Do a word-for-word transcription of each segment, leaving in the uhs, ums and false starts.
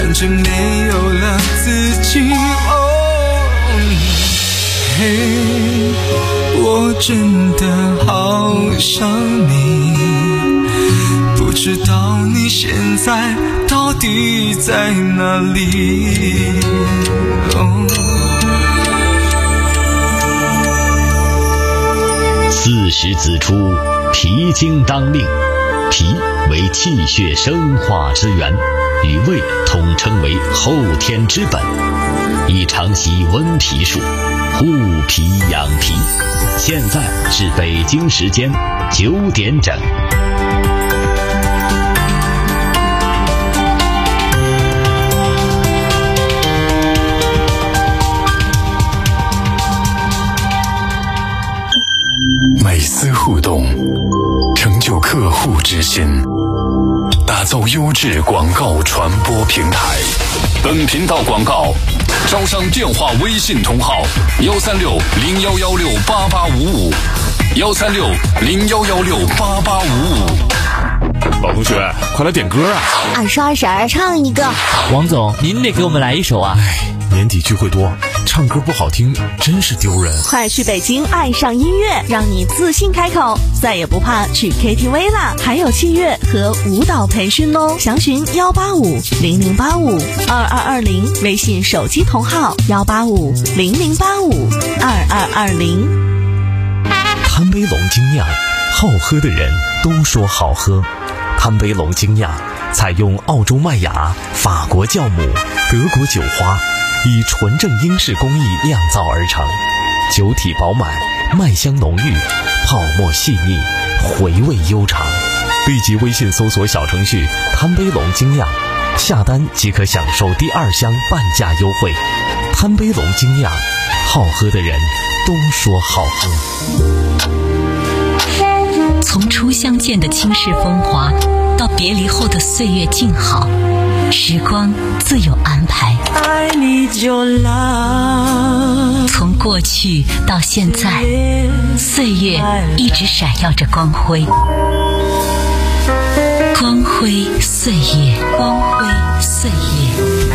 反正没有了自己。哦，嘿，我真的好想你，不知道你现在到底在哪里。哦， 四时子出，脾经当令。脾为气血生化之源，与胃统称为后天之本，宜常习温脾术，护脾养脾。现在是北京时间九点整。 每丝互动，成就客户之心，打造优质广告传播平台。本频道广告招商电话微信同号：幺三六零幺幺六八八五五，幺三六零幺幺六八八五五。 老同学，快来点歌啊！ 二十二婶唱一个。 王总，您得给我们来一首啊！ 哎，年底聚会多，唱歌不好听真是丢人。 快去北京爱上音乐，让你自信开口，再也不怕去 K T V 啦！还有器乐和舞蹈培训哦，详询幺八五零零八五二二二零，微信手机同号幺八五零零八五二二二零。 贪杯龙精酿，好喝的人都说好喝。贪杯龙精酿采用澳洲麦芽、法国酵母、德国酒花，以纯正英式工艺酿造而成，酒体饱满，麦香浓郁，泡沫细腻，回味悠长。立即微信搜索小程序贪杯龙精酿，下单即可享受第二箱半价优惠。贪杯龙精酿，好喝的人都说好喝。 从初相见的倾世风华，到别离后的岁月静好，时光自有安排。 爱你就来。 从过去到现在，岁月一直闪耀着光辉。光辉岁月，光辉岁月。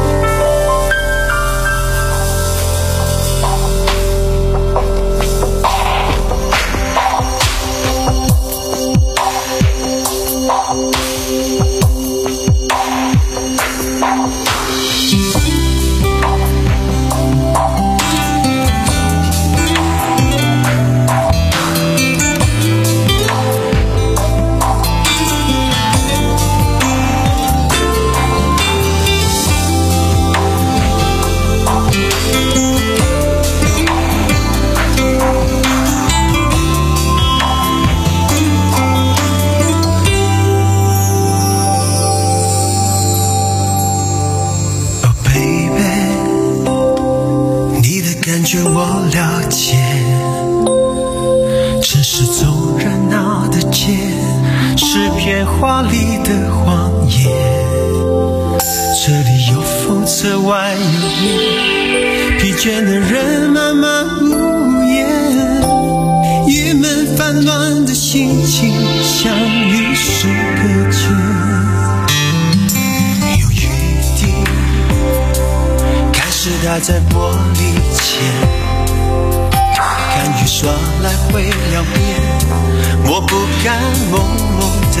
我了解，城市总热闹的街是片华丽的荒野，这里有风车外有夜，疲倦的人慢慢无言，郁闷烦乱的心情像与世隔绝，有雨滴开始打在玻璃前，看雨刷来回两遍，我不敢朦胧的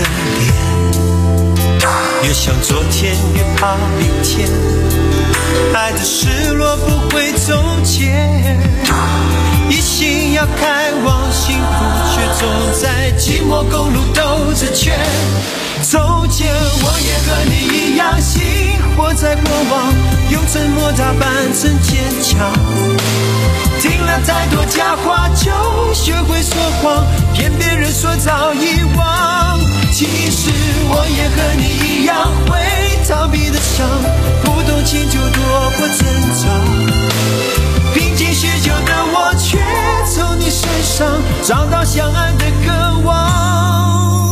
脸，越想昨天越怕明天，爱的失落不会从前，一心要开往幸福，却总在寂寞公路兜着圈。从前我也和你一样，心活在过往，用沉默打扮成坚强，听了太多假话，就学会说谎，骗别人说早遗忘。其实我也和你一样，会逃避的伤，不懂情就躲过挣扎，拼尽许久的我，却从你身上找到相爱的渴望。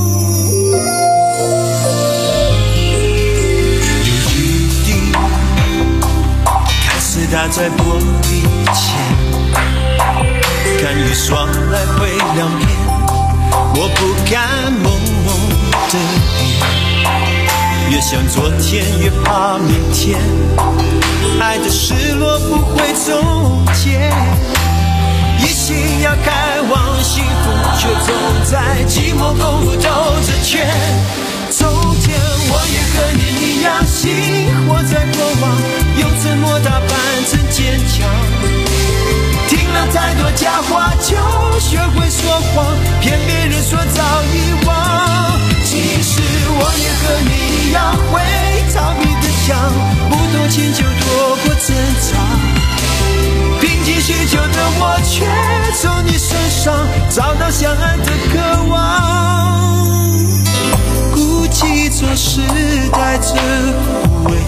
有雨滴开始打在玻璃前，看雨霜来回两遍，我不敢朦胧的脸， 越想昨天越怕明天，爱的失落不会终结，一心要开往幸福，却总在寂寞共舞斗着圈。从前我也和你一样，心活在过往，用沉默打扮成坚强，听了太多假话，就学会说谎，骗别人说早遗忘。其实我也和你一样，会逃避的想，不懂迁就躲过挣扎，拼尽许久的我，却从你身上找到相爱的渴望。孤寂总是带着苦味，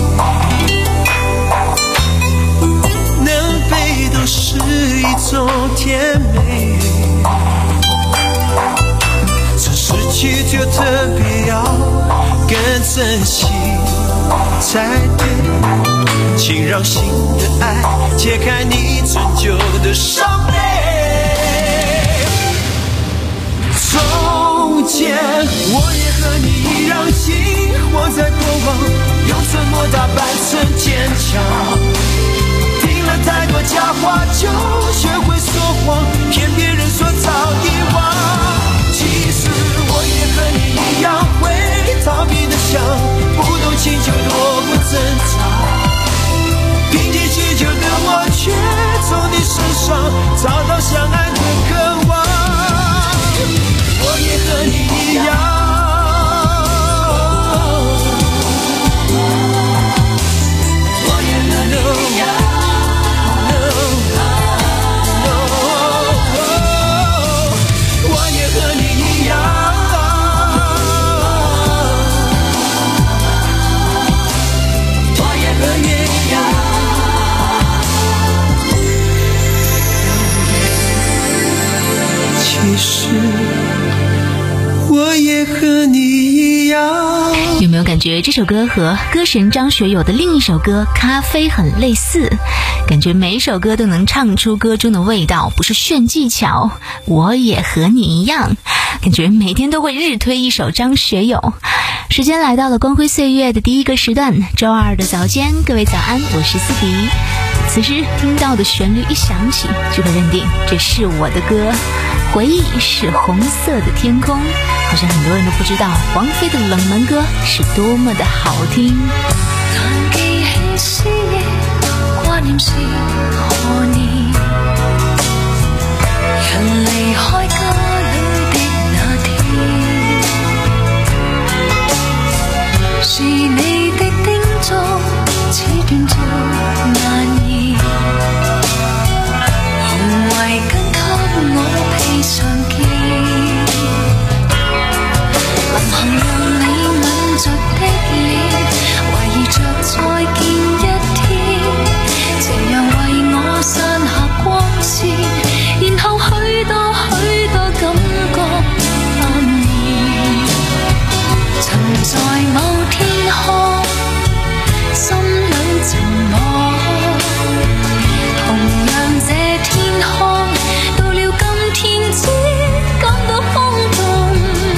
能飞都是一种甜美，这失去就特别要更珍惜才对，请让新的爱解开你陈旧的伤悲。从前我也和你一样，心活在过往，用沉默打扮成坚强，听了太多假话，就学会说谎，骗别人说早遗忘。其实我也和你一样，会逃避的想，不懂迁就躲过挣扎，拼尽许久的我，却从你身上找到相爱的渴望。我也和你一样，我也和你一样，我也和你一样，我也和你一样。其实我也和你一样。 有没有感觉这首歌和歌神张学友的另一首歌《咖啡》很类似？感觉每首歌都能唱出歌中的味道，不是炫技巧。我也和你一样，感觉每天都会日推一首张学友。时间来到了光辉岁月的第一个时段，周二的早间，各位早安，我是思迪。此时听到的旋律一响起，就会认定这是我的歌。回忆是红色的天空，好像很多人都不知道王菲的冷门歌是多么的好听。 但記起思憶，掛念是何年？人離開家裏的那天，是你的叮囑，似斷續難言。紅圍巾給我披上肩，臨行讓你吻着的臉，懷疑着再見一天，斜陽為我散下光線，然後許多許多感覺蔓延，曾在某天空心裏沉默，同樣這天空到了今天只感到空洞，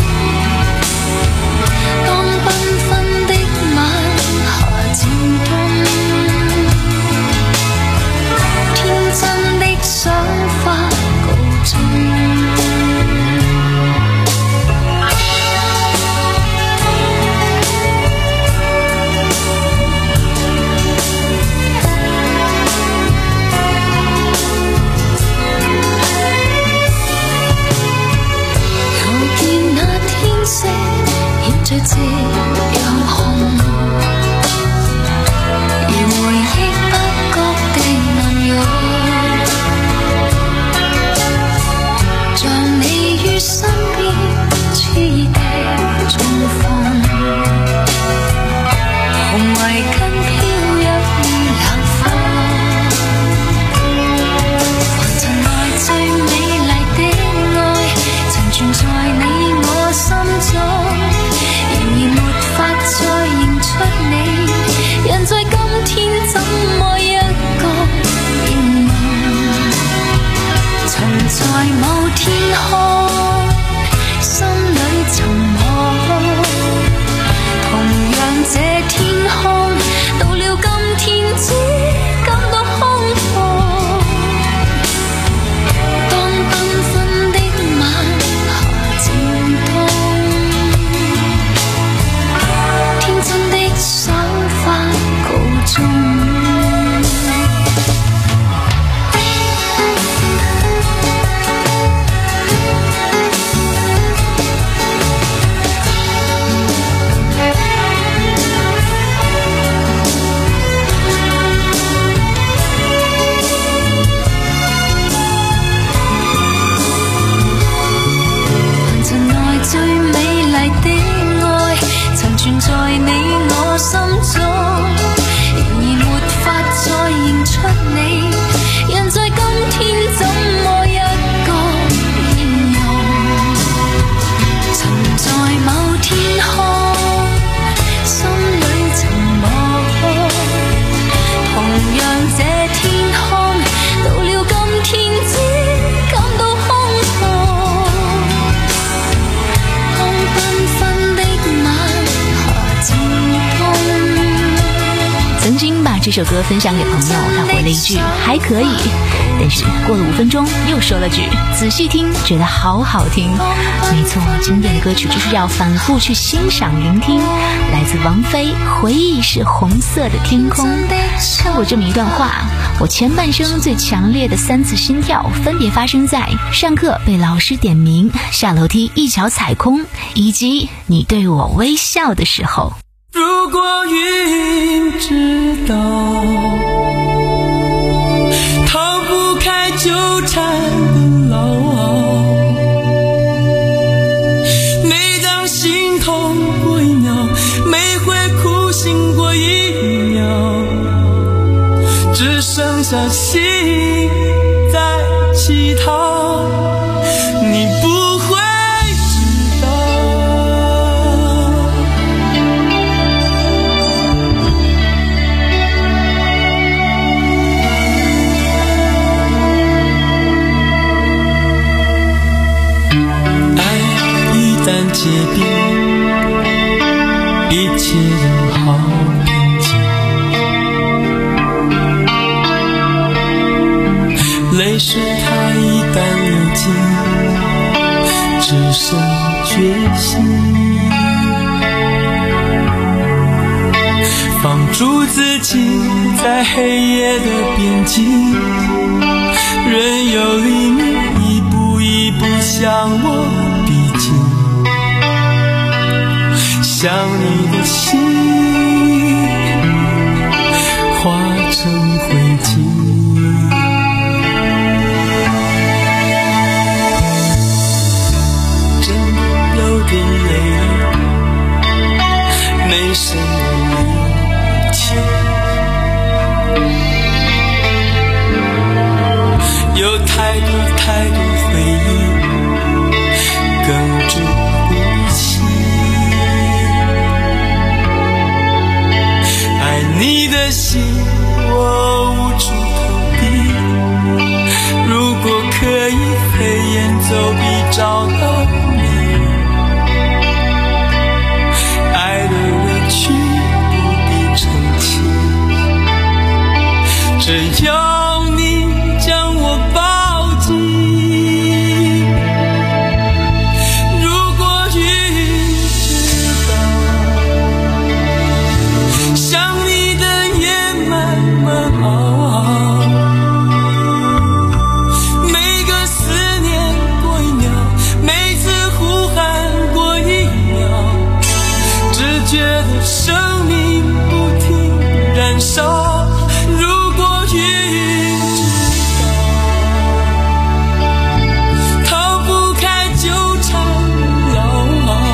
當繽紛的晚霞漸冬，天真的想法告終。這夕陽紅，而回憶不覺的暗湧，像你於身邊熾熱的重逢，紅圍巾飄逸於冷風，凡塵內最美麗的愛，曾存在你我心中。再認出你，人在今天怎麼一個變夢？曾在某天空心裏沉默，同樣这首歌分享给朋友，他回了一句还可以，但是过了五分钟又说了句仔细听，觉得好好听。没错，经典的歌曲就是要反复去欣赏聆听。来自王菲，回忆是红色的天空。看过这么一段话，我前半生最强烈的三次心跳分别发生在上课被老师点名，下楼梯一脚踩空，以及你对我微笑的时候。 如果云知道逃不开纠缠的牢，每当心痛过一秒，每回苦醒过一秒，只剩下心在乞讨，你不会知道。爱一旦结冰，一切都好平静，泪水它一旦流尽，只剩决心，放逐自己在黑夜的边境，任由黎明一步一步向我逼近，想你的心化成灰烬。有点累了，没什么力气，有太多太多回忆哽住呼吸，爱你的心我无处投递，如果可以飞檐走壁找到你，爱的委屈不必澄清，只要你将我抱紧。如果云知道想你的夜慢慢熬，每个思念过一秒，每次呼喊过一秒，只觉得生命不停燃烧。如果云知道逃不开纠缠牢，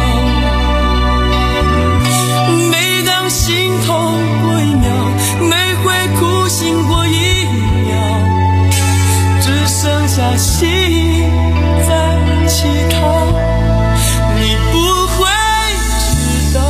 每当心痛过一秒，每回苦醒过一秒，只剩下心在乞讨，你不会知道。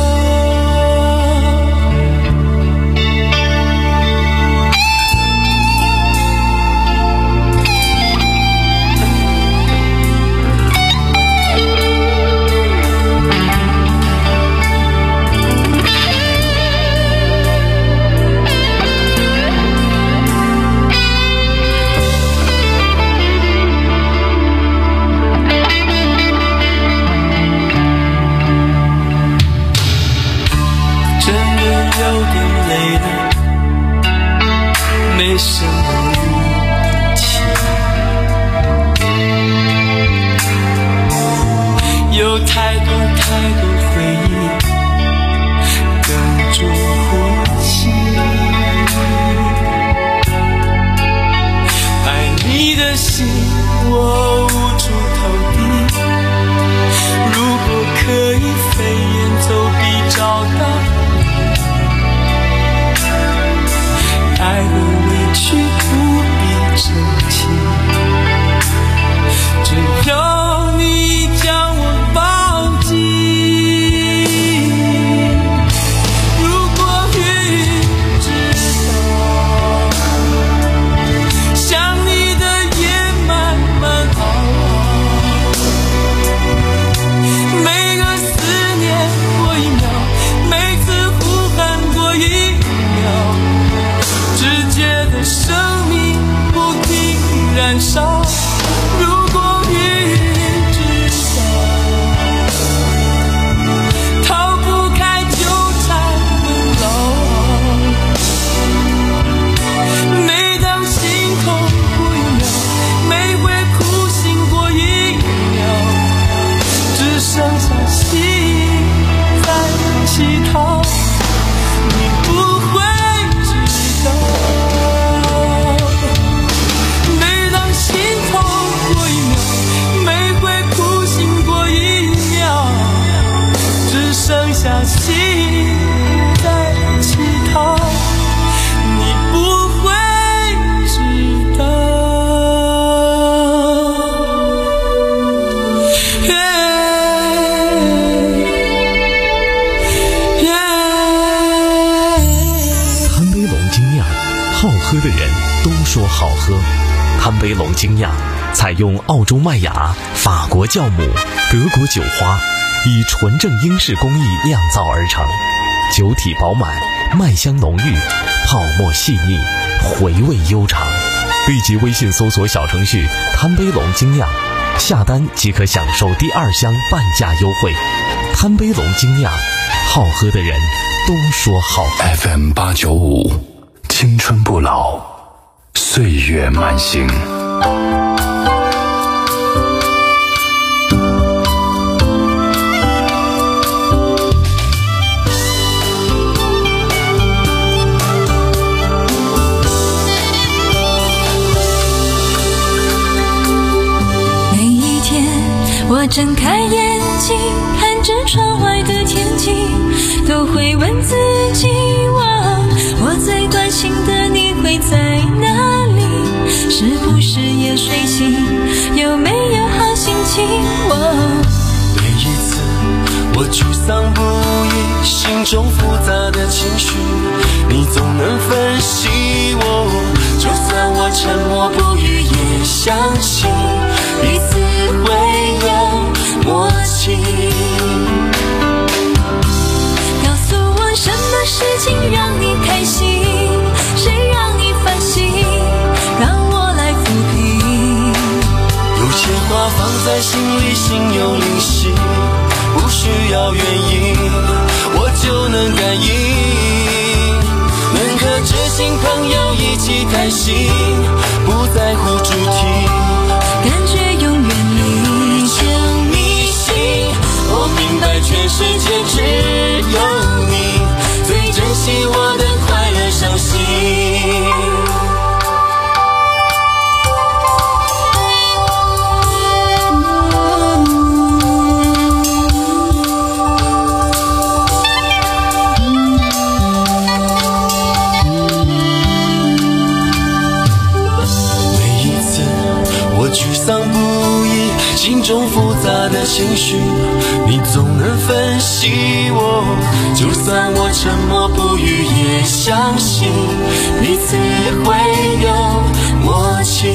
喝的人都说好喝。贪杯龙精酿采用澳洲麦芽、法国酵母、德国酒花，以纯正英式工艺酿造而成，酒体饱满，麦香浓郁，泡沫细腻，回味悠长。立即微信搜索小程序贪杯龙精酿，下单即可享受第二箱半价优惠。贪杯龙精酿，好喝的人都说好。 F M 八九五，青春不老，岁月慢行。 我睁开眼睛，看着窗外的天气，都会问自己，我我最关心的你会在哪里？是不是也睡醒？有没有好心情？我每一次我沮丧不已，心中复杂的情绪，你总能分析我。就算我沉默不语，也相信彼此会有默契。 告诉我什么事情让你开心，谁让你烦心，让我来抚平。 有些话放在心里，心有灵犀，不需要原因，我就能感应。能和知心朋友一起开心，不在乎主题， 感觉永远离就迷信。我明白全世界只有你最珍惜我的快乐伤心。沮丧不已，心中复杂的情绪，你总能分析我。就算我沉默不语，也相信彼此会有默契。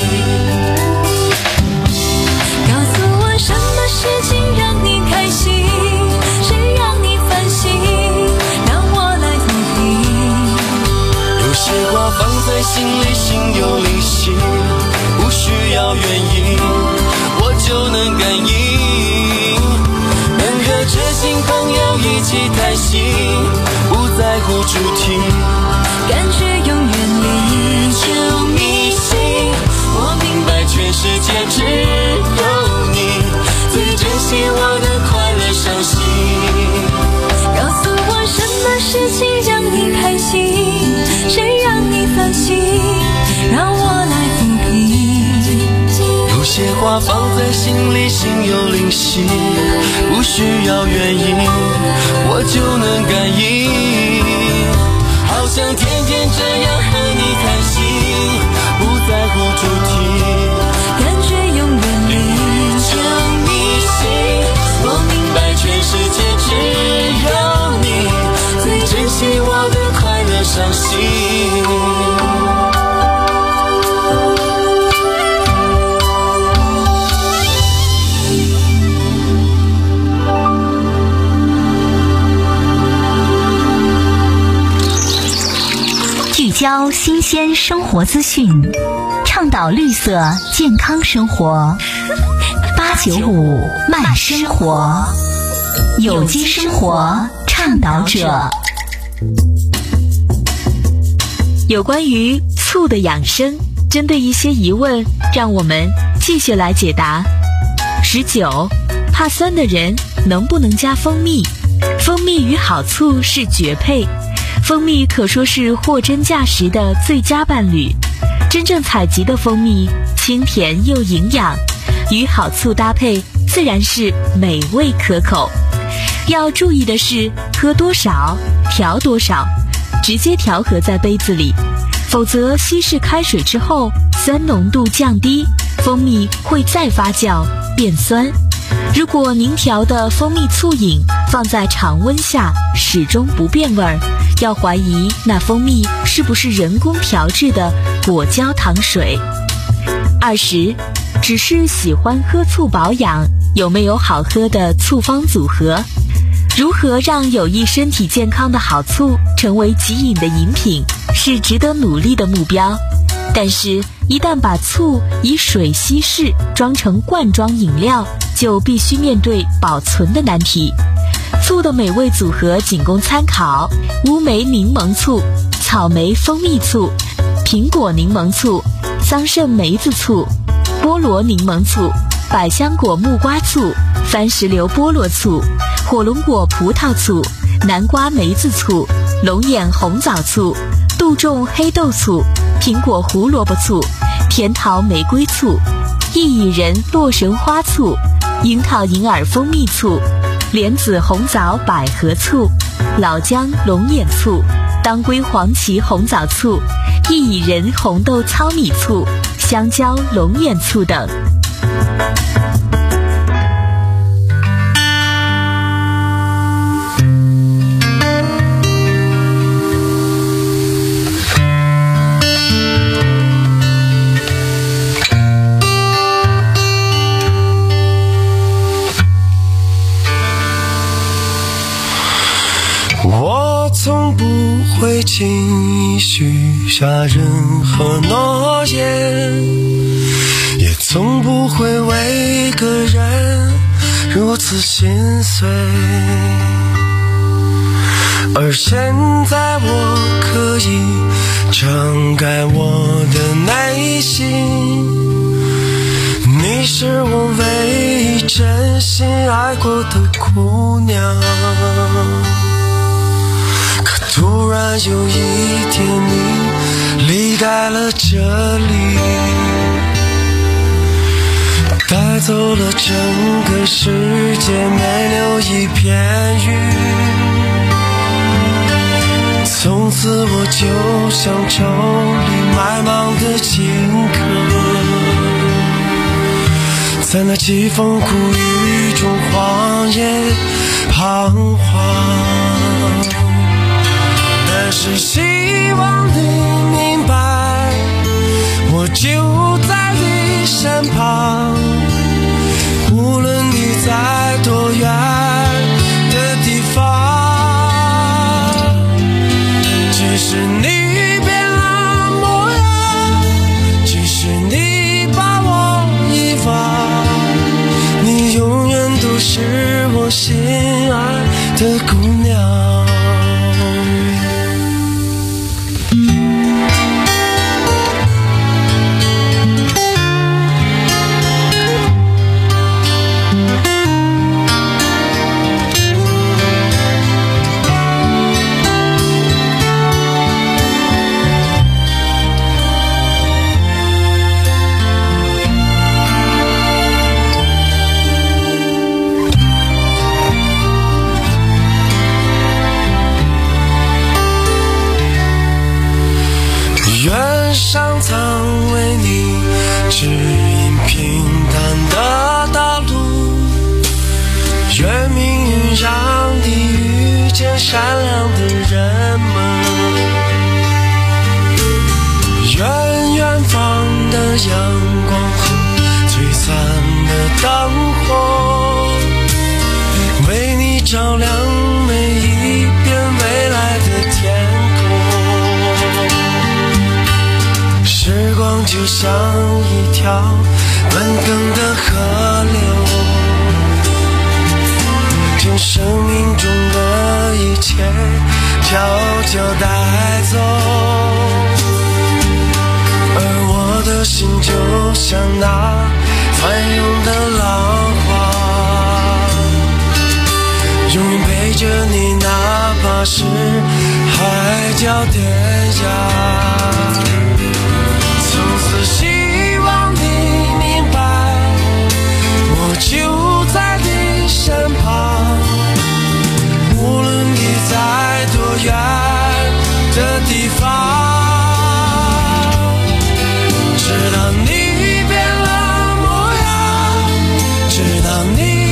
告诉我什么事情让你开心，谁让你烦心，让我来抚平。 有些话放在心里，心有灵犀，不需要原因，我就能感应。能和知心朋友一起开心，不在乎主题， 感觉永远离就迷信。我明白全世界只有你最珍惜我的快乐伤心。 告诉我什么事情让你开心，谁让你烦心，让我来抚平。 有些话放在心里，心有灵犀，不需要原因，我就能感应。好想天天这样和你开心，不在乎主题， 感觉永远离就迷信。我明白全世界只有你最珍惜我的快乐伤心。 聚焦新鲜生活资讯，倡导绿色健康生活。八九五慢生活，有机生活倡导者。 有关于醋的养生，针对一些疑问，让我们继续来解答。十九，怕酸的人能不能加蜂蜜？蜂蜜与好醋是绝配。蜂蜜可说是货真价实的最佳伴侣，真正采集的蜂蜜清甜又营养，与好醋搭配自然是美味可口。要注意的是，喝多少调多少，直接调和在杯子里，否则稀释开水之后，酸浓度降低，蜂蜜会再发酵变酸， 如果您调的蜂蜜醋饮放在常温下始终不变味儿，要怀疑那蜂蜜是不是人工调制的果胶糖水。二十，只是喜欢喝醋保养，有没有好喝的醋方组合？如何让有益身体健康的好醋成为即饮的饮品，是值得努力的目标。但是，一旦把醋以水稀释装成罐装饮料，就必须面对保存的难题。醋的美味组合仅供参考：乌梅柠檬醋、草莓蜂蜜醋、苹果柠檬醋、桑葚梅子醋、菠萝柠檬醋、百香果木瓜醋、番石榴菠萝醋、火龙果葡萄醋、南瓜梅子醋、龙眼红枣醋、杜仲黑豆醋、苹果胡萝卜醋、甜桃玫瑰醋、薏苡仁洛神花醋、樱桃银耳蜂蜜醋、莲子红枣百合醋、老姜龙眼醋、当归黄芪红枣醋、薏苡仁红豆糙米醋、香蕉龙眼醋等。 我从不会轻易许下任何诺言，也从不会为一个人如此心碎。而现在我可以敞开我的内心，你是我唯一真心爱过的姑娘。突然有一天你离开了这里，带走了整个世界，没留一片云。从此我就像愁里埋芒的荆轲，在那凄风苦雨中荒野彷徨。但是希望你明白，我就在你身旁，无论你在多远的地方。即使你变了模样，即使你把我遗忘，你永远都是我心爱的姑娘。愿上苍为你指引平坦的道路，愿命运让你遇见善良的人们，愿远方的阳光和璀璨的灯火为你照亮每一片未来的天空。时光就像一条奔腾的河流，将生命中的一切悄悄带走，而我的心就像那翻涌的浪花，永远陪着你，哪怕是海角天涯。从此希望你明白，我就在你身旁，无论你在多远的地方。直到你变了模样，直到你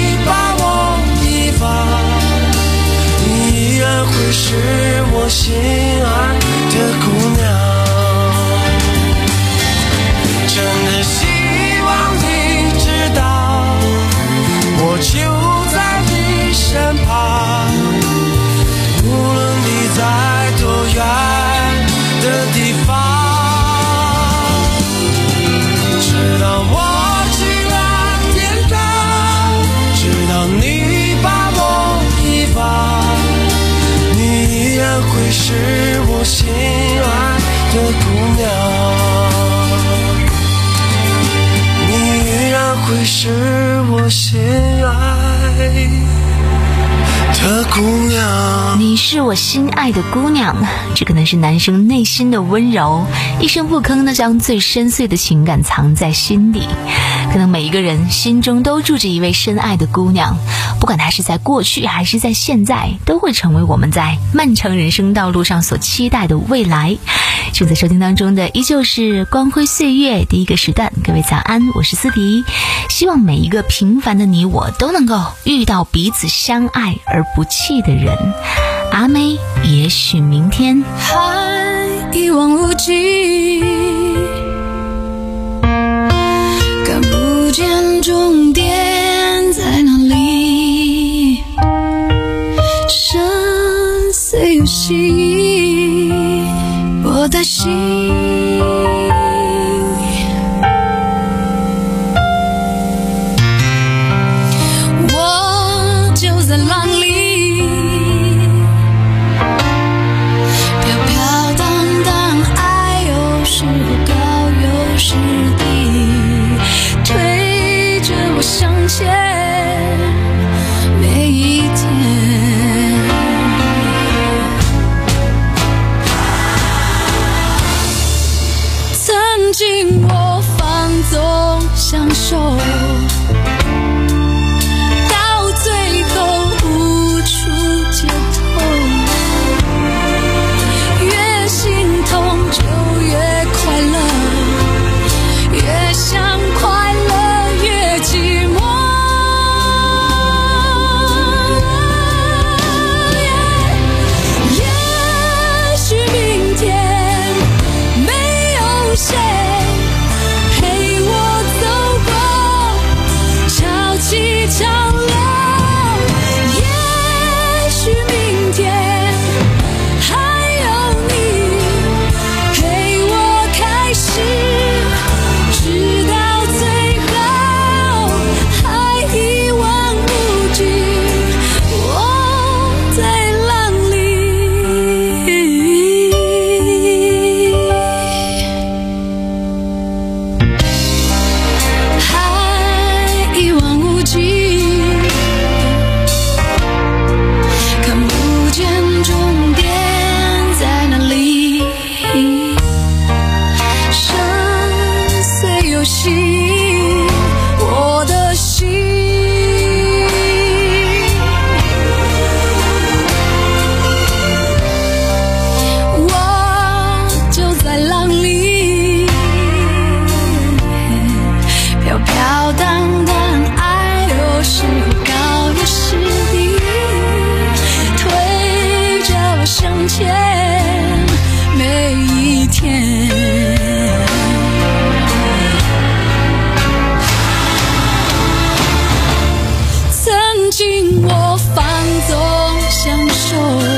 会是我心爱的姑娘。 你是我心爱的姑娘，这可能是男生内心的温柔，一声不吭的将最深邃的情感藏在心底。可能每一个人心中都住着一位深爱的姑娘，不管她是在过去还是在现在，都会成为我们在漫长人生道路上所期待的未来。正在收听当中的依旧是光辉岁月第一个时段，各位早安，我是思迪。希望每一个平凡的你我都能够遇到彼此相爱而不弃的人。阿妹，也许明天。 海一望无际，看不见终点在哪里，深邃有心，我的心我就在浪里，飘飘荡荡，爱有时高有时低，推着我向前每一天。曾经我放纵享受，到最后无处解脱，越心痛就越快乐，越想快乐越寂寞。也许明天没有谁陪我走过潮起潮落，也许明天还有你陪我开始，直到最后还一望无际，我在浪里。海一望无际，看不见终点在哪里，深邃有心，我的心我就在浪里，飘飘荡荡，爱有时高有时低，推着我向前每一天。曾经我放纵享受，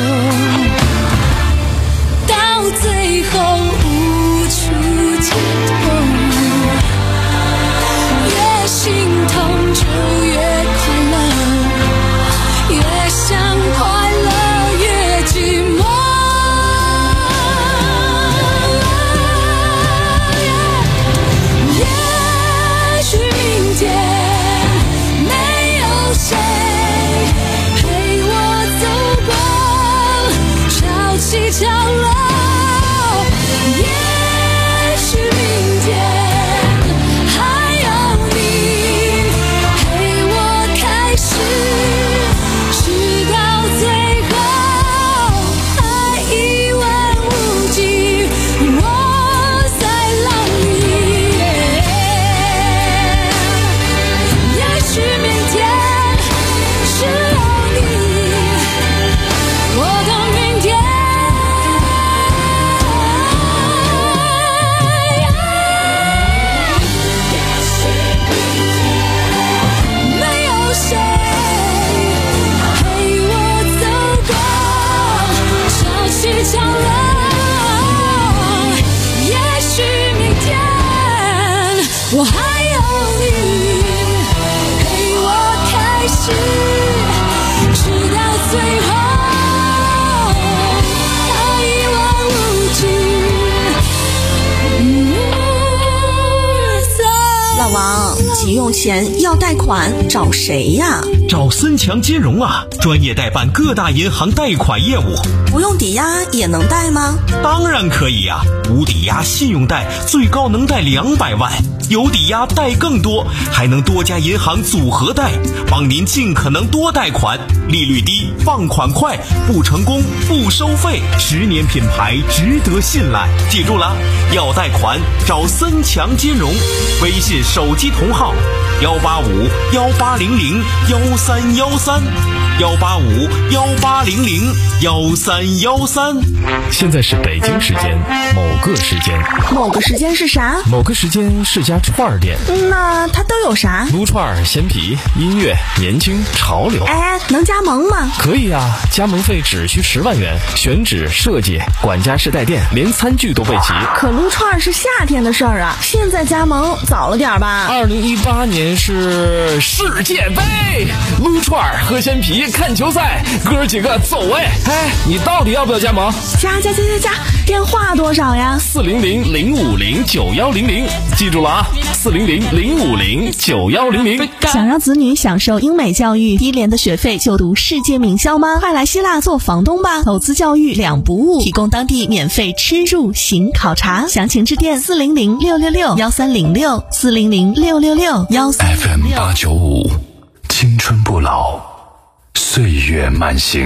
到最后无处解脱，越心痛就越快乐，越想快乐越寂寞。也许明天没有谁陪我走过潮起潮落，也许明天还有你陪我开始，直到最后还一望无际，我在浪里。也许明天只有你，我的明天。没有谁陪我走过潮起潮落，也许明天我还有你陪我开始，直到最后还一望无际。 老王，急用用钱要贷款，找谁呀？ 找森强金融啊，专业代办各大银行贷款业务。 不用抵押也能贷吗？ 当然可以呀、啊，无抵押信用贷最高能贷两百万，有抵押贷更多，还能多家银行组合贷，帮您尽可能多贷款，利率低，放款快，不成功不收费，十年品牌，值得信赖。记住了，要贷款找森强金融，微信手机同号幺八五幺八零零幺三幺三幺八五幺八零零幺三幺三。 现在是北京时间某个时间， 某个时间是啥？ 某个时间是家串儿店。 那它都有啥？ 撸串、鲜皮、音乐、年轻、潮流。 哎，能加盟吗？ 可以啊，加盟费只需十万元，选址、设计、管家式带电，连餐具都备齐。 可撸串是夏天的事儿啊，现在加盟早了点吧？ 二零一八年是世界杯，撸串、喝鲜皮、看球赛，哥几个走哎！哎，你到底要不要加盟？ 加加加加加，电话多少呀？ 四零零零五零九幺零零，记住了啊，四零零零五零九幺零零。 想让子女享受英美教育，低廉的学费就读世界名校吗？快来希腊做房东吧，投资教育两不误，提供当地免费吃住行考察，详情致电四零零六六六幺三零六四零零六六六幺三零六。 F M 八九五，青春不老，岁月慢行。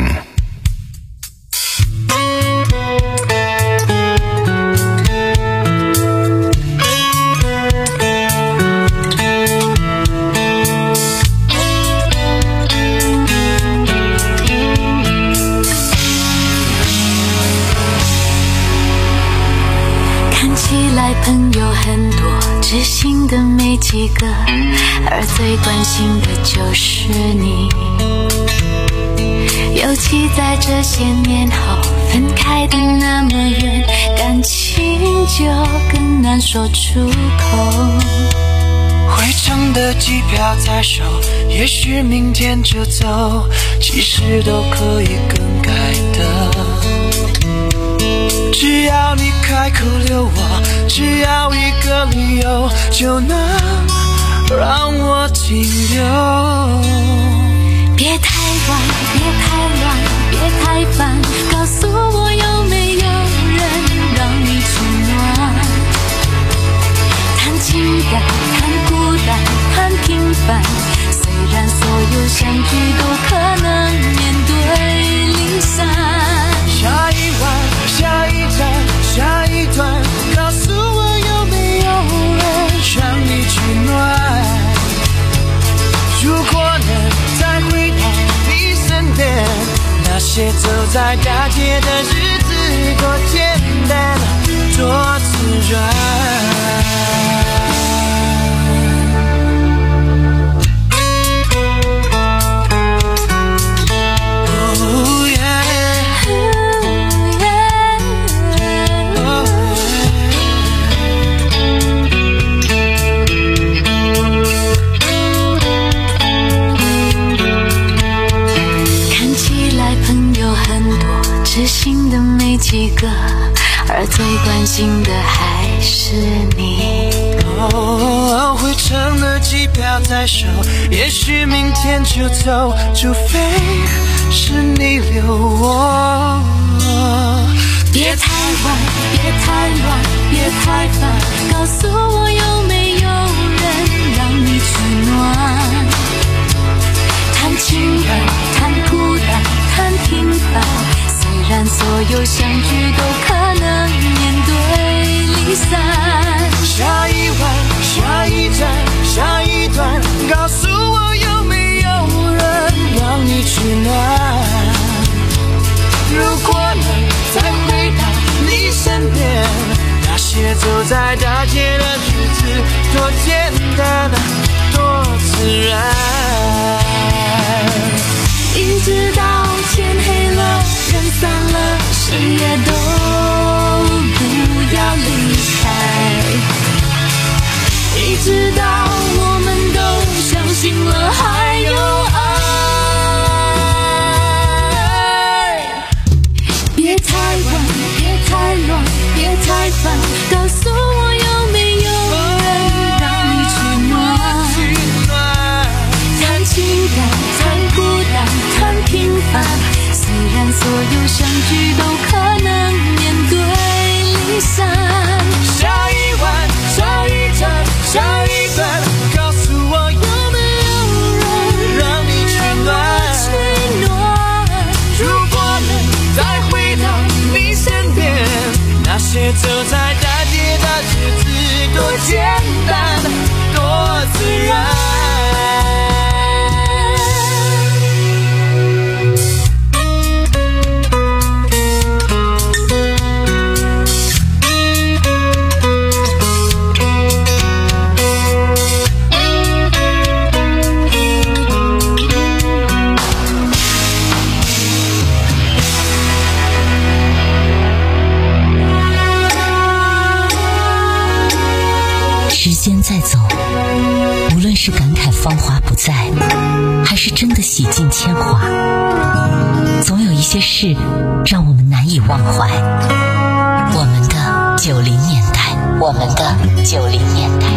朋友很多，知心的没几个，而最关心的就是你。尤其在这些年后，分开的那么远，感情就更难说出口。 回程的机票在手，也许明天就走，其实都可以更改的。只要你开口留我，只要一个理由，就能让我停留。 别太晚，别太乱，别太烦，告诉我有没有人让你取暖。谈情感，谈孤单，谈平凡，虽然所有相聚都可能面对离散。 下一晚，下一站，下一段，告诉我有没有人让你取暖。如果能再回到你身边，那些走在大街的日子多简单，多自然。 知心的没几个，而最关心的还是你。 哦，回程的机票在手，也许明天就走，除非是你留我。 别太晚，别太乱，别太烦，告诉我有没有人让你取暖。谈情感，谈孤单，谈平凡，虽然所有相聚都可能面对离散。 下一晚，下一站，下一段，告诉我有没有人让你取暖。如果能再回到你身边，那些走在大街的日子多简单，多自然。 一直到天黑了，人散了，谁也都不要离开，一直到我们都相信了还有爱。别太晚，别太乱，别太烦，告诉我有没有人让你取暖。 也走在大街的日子多简单，多自然。 时间在走，无论是感慨芳华不再，还是真的洗尽铅华，总有一些事让我们难以忘怀。我们的九零年代，我们的九零年代。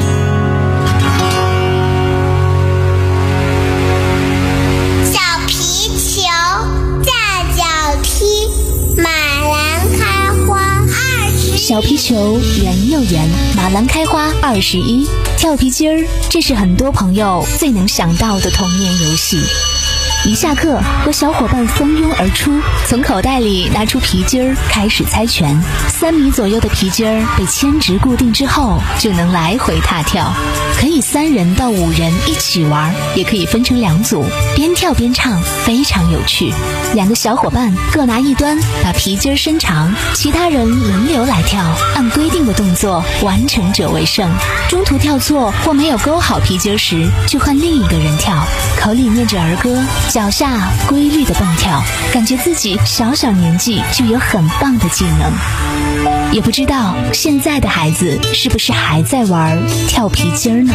小皮球架脚踢，马兰开花二十。 小皮球圆又圆，马兰开花二十一。跳皮筋儿，这是很多朋友最能想到的童年游戏。一下课，和小伙伴蜂拥而出，从口袋里拿出皮筋儿，开始猜拳。三米左右的皮筋儿被牵直固定之后，就能来回踏跳。可以三人到五人一起玩，也可以分成两组，边跳边唱，非常有趣。两个小伙伴各拿一端，把皮筋儿伸长，其他人轮流来跳，按规定的动作，完成者为胜。中途跳错或没有勾好皮筋时，就换另一个人跳，口里念着儿歌，脚下规律的蹦跳，感觉自己小小年纪就有很棒的技能。也不知道现在的孩子是不是还在玩跳皮筋儿呢？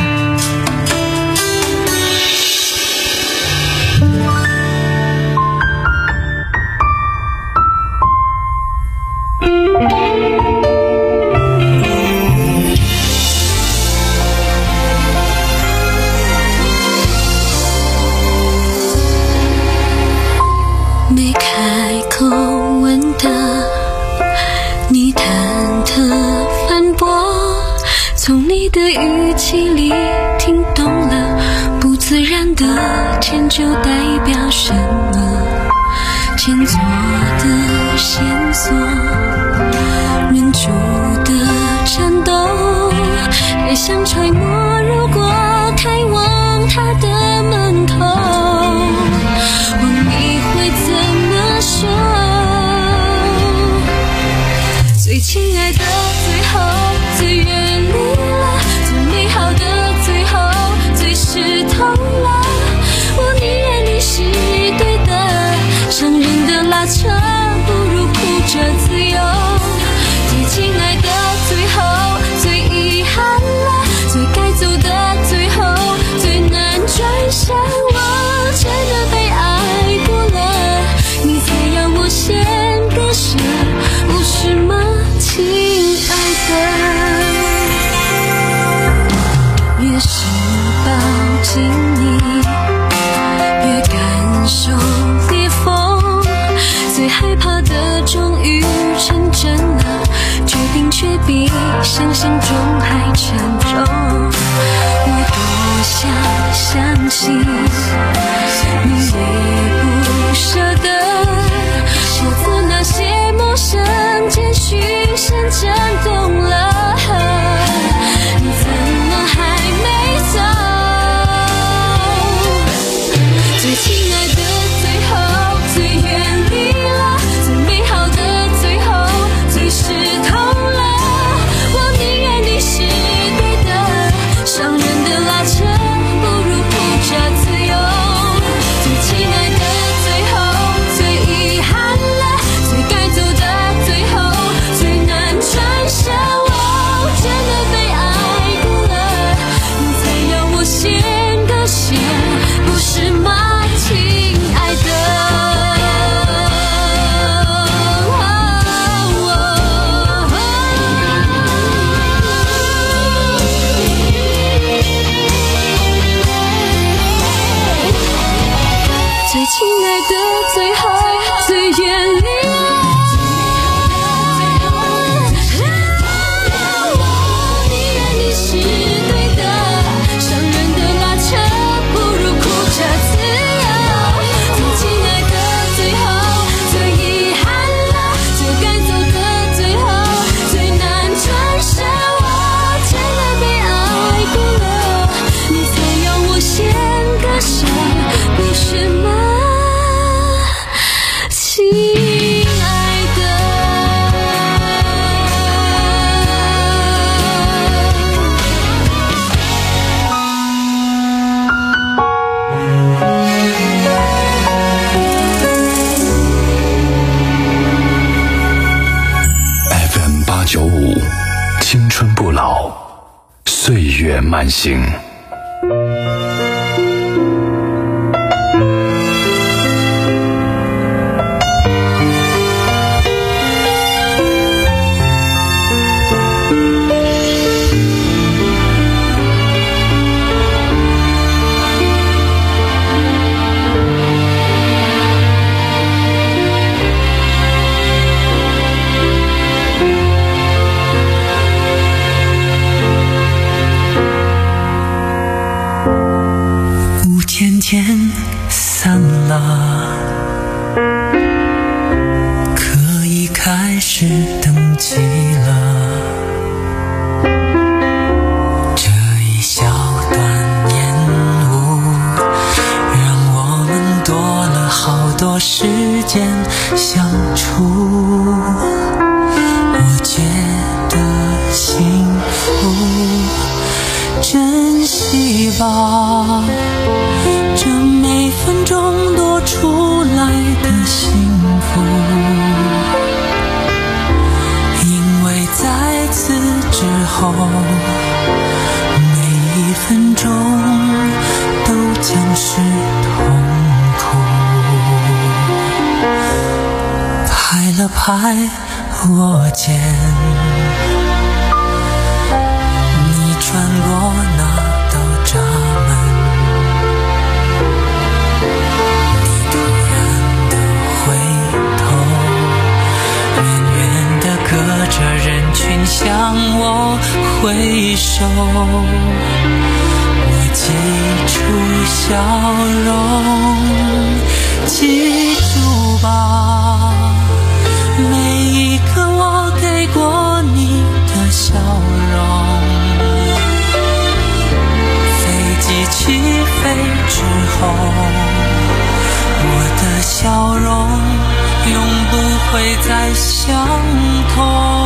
没开口问的，你忐忑反驳，从你的语气里听懂了，不自然的迁就代表什么？牵错的线索，忍住的颤抖，也想揣摩，如果太往他的门头，你会怎么说？最亲爱的最后，最远离了，最美好的最后，最湿透了，我宁愿你是对的，伤人的拉扯不如哭着自由。最亲爱的最后，最遗憾了，最该走的最后，最难转身，我真的被爱过了，你才要我先割舍，不是吗，亲爱的？越是抱紧你，越感受裂缝，最害怕的终于成真了，决定却比想象中还沉重。我多想相信，你也不舍得，写字那些陌生简讯声震动了，你怎么还没走？最亲爱的最后，最远离了，最美好的最后，最湿透了，我宁愿你是对的，伤人的拉扯不如哭着自由。最亲爱的最后，最遗憾了，最该走的最后，最难转身， 青春不老，岁月慢行。 渐渐散了，可以开始登记了。这一小段烟雾，让我们多了好多时间相处。我觉得幸福，珍惜吧。这每分钟多出来的幸福，因为在此之后，每一分钟都将是痛苦。拍了拍我肩，你穿过那道闸门，隔着人群向我挥手，我记住笑容，记住吧，每一个我给过你的笑容。飞机起飞之后，我的笑容永不会再相同。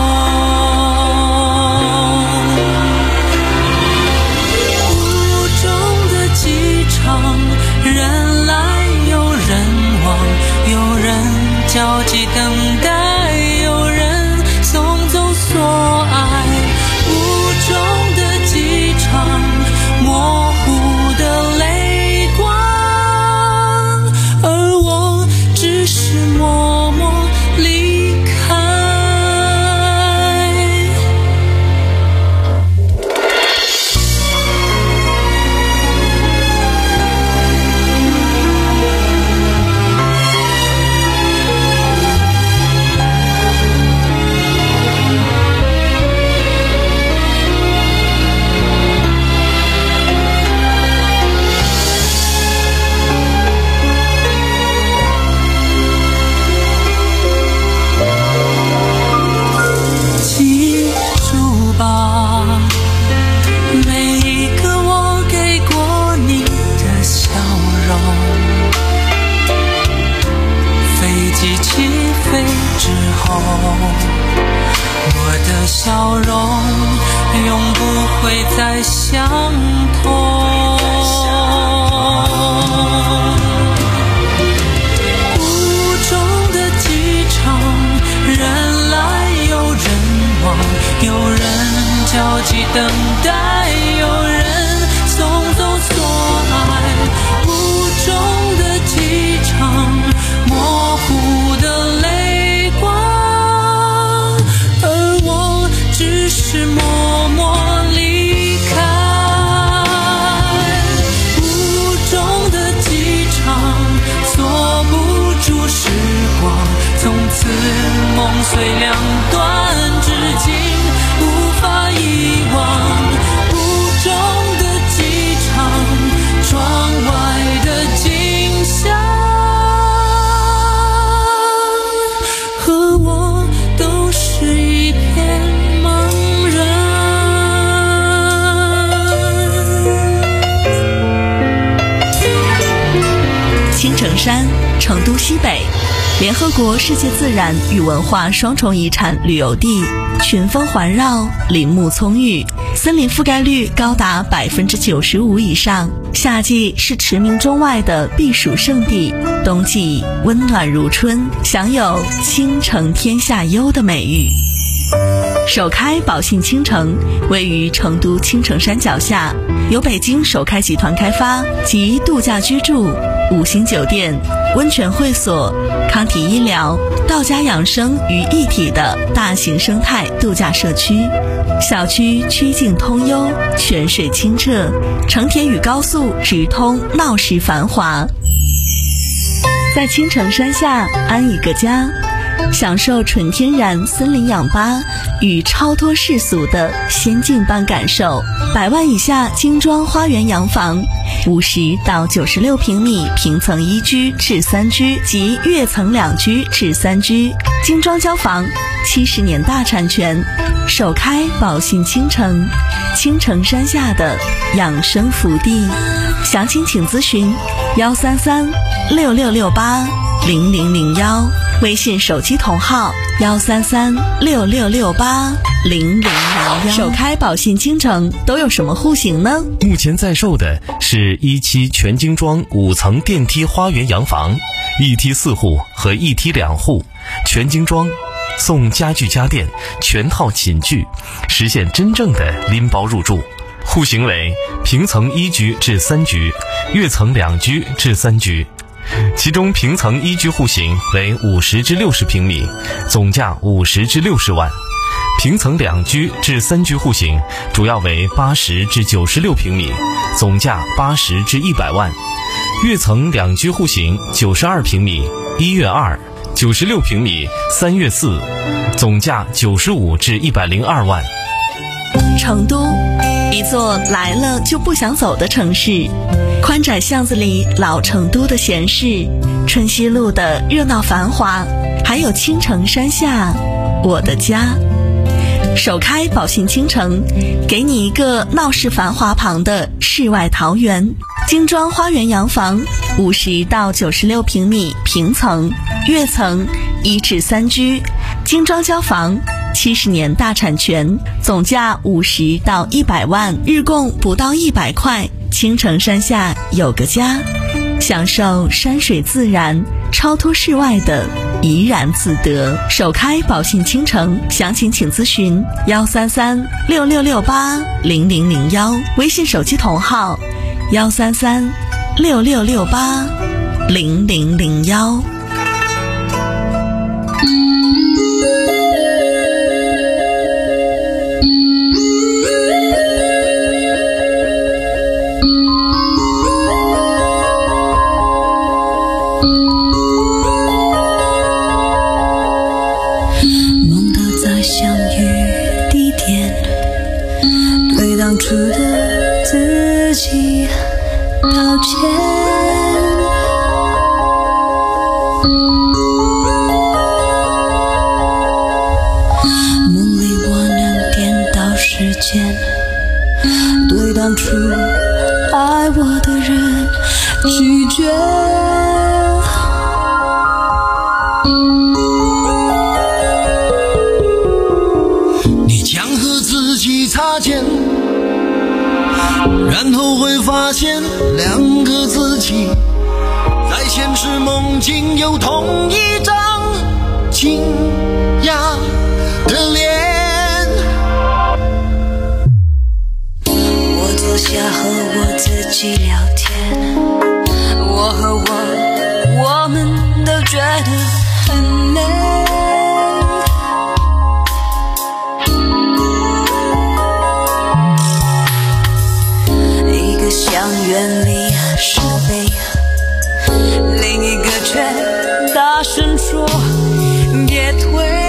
无中的机场，人来有人往，有人焦急等待，有人送走所爱。无中的机场，模糊的泪光，而我只是默默离开。我的笑容永不会再相同。无中的机场，人来有人往，有人焦急等待，有人送走所爱。无中的机场，模糊的泪光，而我只是默默离开。无中的机场，锁不住时光，从此梦碎两段，至今无法遗忘。无中的机场，窗外的景象，和我都是一片茫然。 青城山，成都西北，联合国世界自然与文化双重遗产旅游地，群峰环绕，林木葱郁，森林覆盖率高达百分之九十五以上。夏季是驰名中外的避暑胜地，冬季温暖如春，享有倾城天下优的美誉。 首开宝信倾城位于成都青城山脚下，由北京首开集团开发，集度假居住、五星酒店、温泉会所、康体医疗、道家养生于一体的大型生态度假社区。小区曲径通幽，泉水清澈，城铁与高速直通，闹市繁华。在青城山下安一个家，享受纯天然森林氧吧与超脱世俗的仙境般感受。百万以下精装花园洋房，五十到九十六平米平层一居至三居及跃层两居至三居，精装交房，七十年大产权，首开宝信倾城，青城山下的养生福地。详情请咨询幺三三六六六八零零零幺，微信手机同号幺三三六六六八零零零幺。首开宝信倾城都有什么户型呢？ 目前在售的是一期全精装五层电梯花园洋房，一梯四户和一梯两户，全精装，送家具家电全套寝具，实现真正的拎包入住。户型为平层一居至三居，跃层两居至三居。其中平层一居户型为五十至六十平米，总价五十至六十万；平层两居至三居户型主要为八十至九十六平米，总价八十至一百万；跃层两居户型九十二平米，一跃二，九十六平米，三跃四，总价九十五至一百零二万。 成都，一座来了就不想走的城市，宽窄巷子里老成都的闲适，春熙路的热闹繁华，还有青城山下我的家。首开宝信倾城，给你一个闹市繁华旁的世外桃源。精装花园洋房，五十到九十六平米平层，跃层一至三居，精装交房，七十年大产权，总价五十到一百万，日供不到一百块。青城山下有个家，享受山水自然，超脱世外的怡然自得。首开宝信倾城，详情请咨询幺三三六六六八零零零幺，微信手机同号幺三三六六六八零零零幺。 对当初爱我的人拒绝， 你将和自己擦肩，然后会发现两个自己在现实梦境有同一张惊讶的脸。 坐下和我自己聊天，我和我，我们都觉得很累。一个想远离是悲，另一个却大声说别退。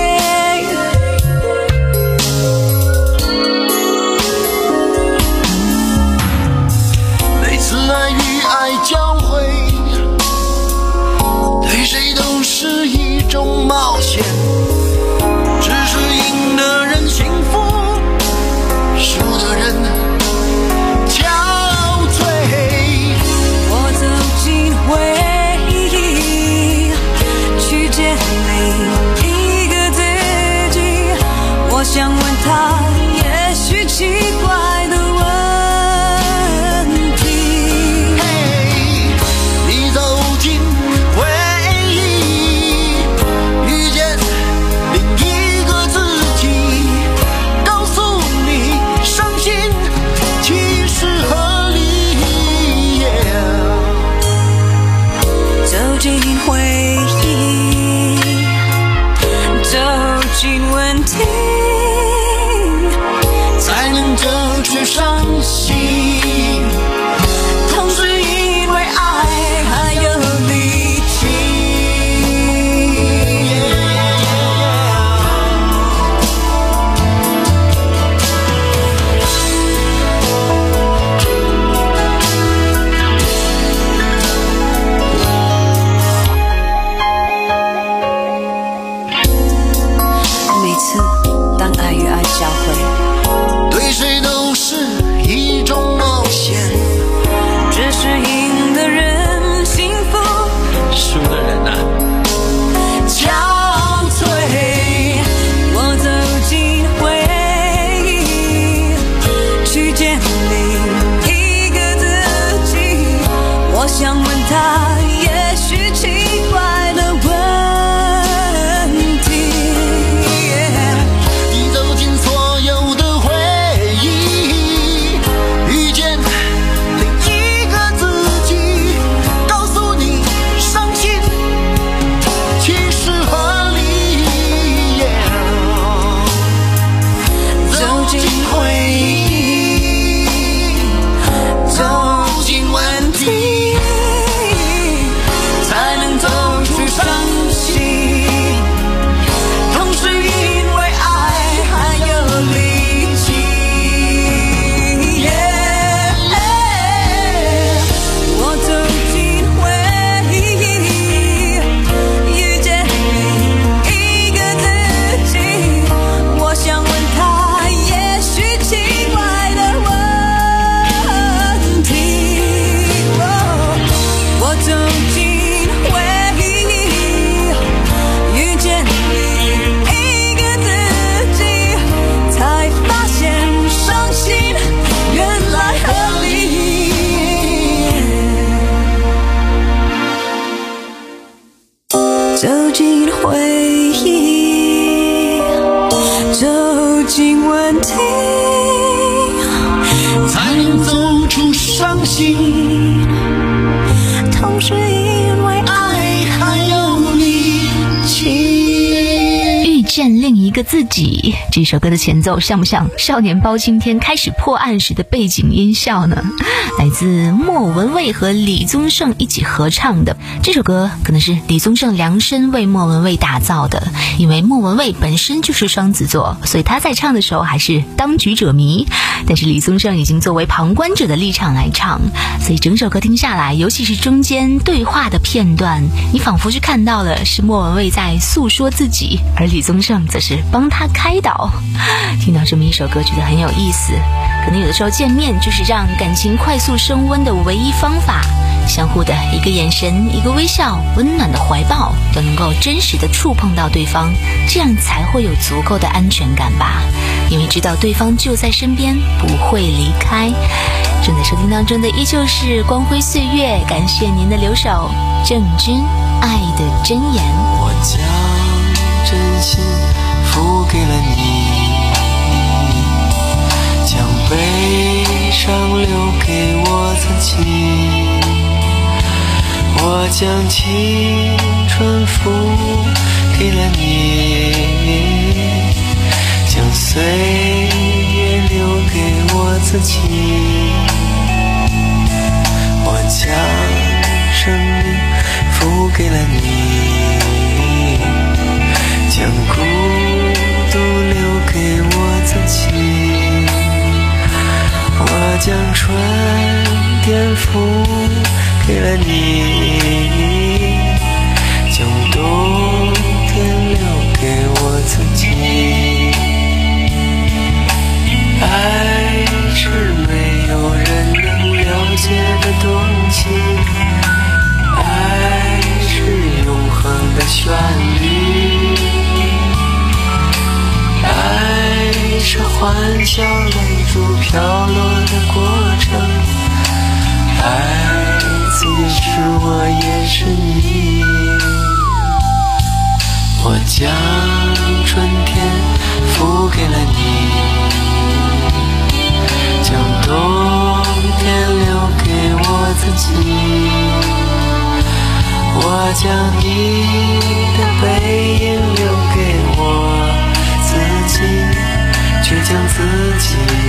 己，才能走出伤心。同时因为爱还有力气。 遇见另一个自己，这首歌的前奏像不像少年包青天开始破案时的背景音效呢？来自莫文蔚和李宗盛一起合唱的这首歌，可能是李宗盛量身为莫文蔚打造的，因为莫文蔚本身就是双子座，所以他在唱的时候还是当局者迷，但是李宗盛已经作为旁观者的立场来唱，所以整首歌听下来，尤其是中间对话的片段，你仿佛是看到了是莫文蔚在诉说自己，而李宗盛则是帮他开导。听到这么一首歌觉得很有意思，可能有的时候见面就是让感情快速升温的唯一方法，相互的一个眼神，一个微笑，温暖的怀抱，都能够真实的触碰到对方，这样才会有足够的安全感吧，因为知道对方就在身边，不会离开。正在收听当中的依旧是光辉岁月，感谢您的留守，郑钧爱的箴言。 我将真心付给了你，将悲伤留给我自己，我将青春付给了你，将岁月留给我自己，我将生命付给了你，将孤独留给我自己，我将春天付给了你，将冬天留给我自己。爱是没有人能了解的东西，爱是永恒的旋律，爱是欢笑泪珠飘落的过程，爱自己是我也是你，我将春天付给了你，将冬天留给我自己，我将你的背影留给我自己，却将自己